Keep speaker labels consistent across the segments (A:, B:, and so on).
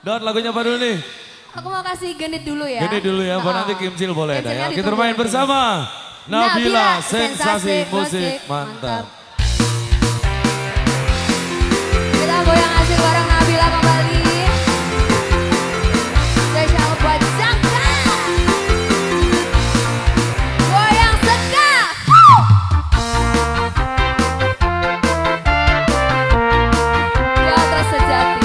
A: Dot, lagunya apa dulu nih?
B: Aku mau kasih genit dulu ya.
A: Genit dulu ya, buat nanti Kimcil boleh dah ya. Kita main
B: ditunggu.
A: bersama Nabila, sensasi musik mantap.
B: Kita goyang asik bareng Nabila kembali. Spesial buat Jangka. Goyang seka. Di atas sejati.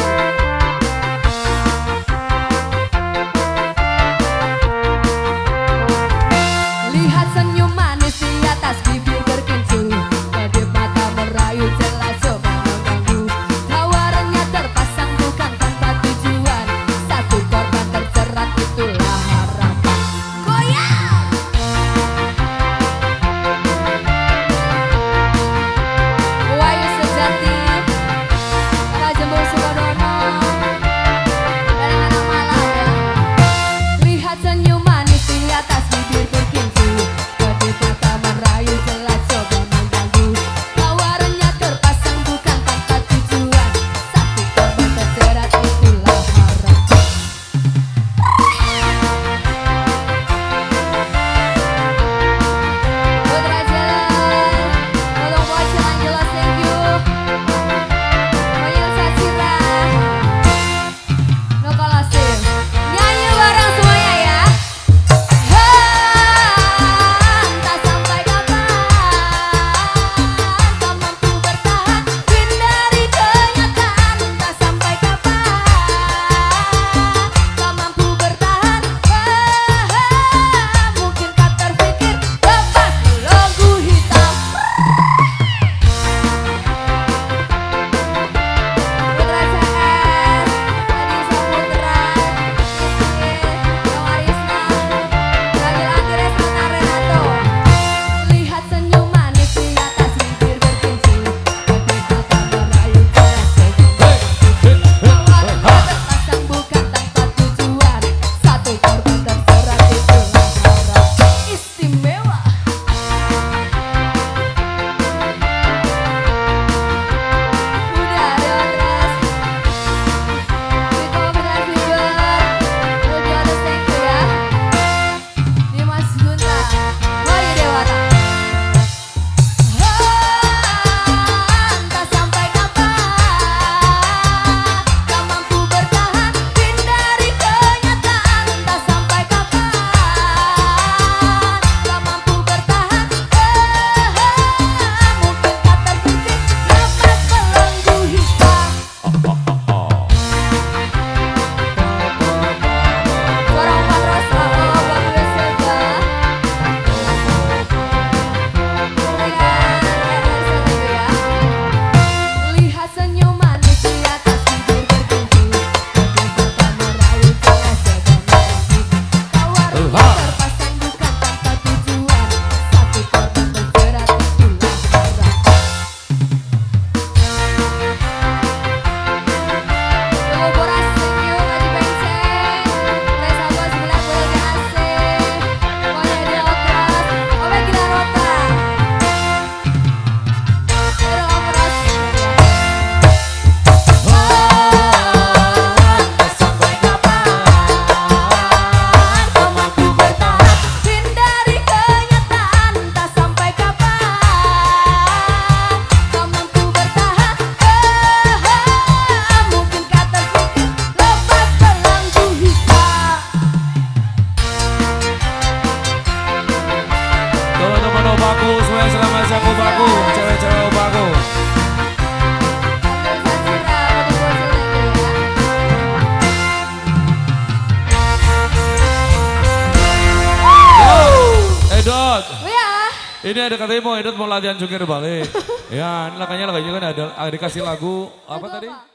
B: Lihat senyum manis di atas bibir berkincir. Kedip mata merayu jelas coba mengganggu. Tawarannya terpasang bukan tanpa tujuan. Satu korban terjerat itulah harapan. Goyang! Wahyu sejati, Kak Jembul Sukodono, dan anak malam ya. Lihat senyum manis di atas bibir berkincir. Kedip mata merayu jelas coba mengganggu. Tawarannya terpasang bukan tanpa tujuan. Satu korban terjerat itulah harapan. Putra jalan, tolong buat jalan jelas, thank you. Banyak sasira, no kalasih. Nyanyi bareng semuanya ya. Entah sampai kapan kau mampu bertahan, hindari kenyataan. Entah sampai kapan kau mampu bertahan. Mungkin kau terpikir lepas belenggu hitam. Putra CS, Adi Saputra, Yang Arisna, Ragil Andires, Ana Renato. Lihat senyum manis di atas bibir berkincir. Kedip mata merayu jelas coba mengganggu. Tawarannya terpasang bukan tanpa tujuan. Satu korban terjerat itulah harapan. Istimewa. Udah ada atas. Viko Benar Figur. Lebih atas thank you ya. Dimas Gunta. Wahyu Dewata. Entah sampai kapan kau mampu bertahan, hindari kenyataan. Entah sampai kapan kau mampu bertahan. Mungkin kau terpikir lepas belenggu hitam. Suara Umar Rosa, Bang Silva. Lihat senyum manis di atas bibir berkincir. Kedip mata merayu jelas coba mengganggu. Tawarannya terpasang bukan tanpa tujuan. Satu korban terjerat itulah harapan. Kolaborasi thank you Ngaji Benceng, Reza Bos Bulan Boleh Asik, Pokoknya di Otras, Obe Gila Rota. Hero Otras. Entah sampai kapan kau mampu bertahan, hindari kenyataan. Entah sampai kapan kau mampu bertahan. Mungkin kau terpikir lepas belenggu hitam.
A: Teman-teman Opaku, semuanya selamat siang Opaku, cewek-cewek Opaku.
B: Ambil sasira, foto bocil lagi ya.
A: Dot,
B: Ya.
A: ini ada katanya mau Edot mau latihan cukir balik. Ya, ini makanya kan ada dikasih lagu apa tadi?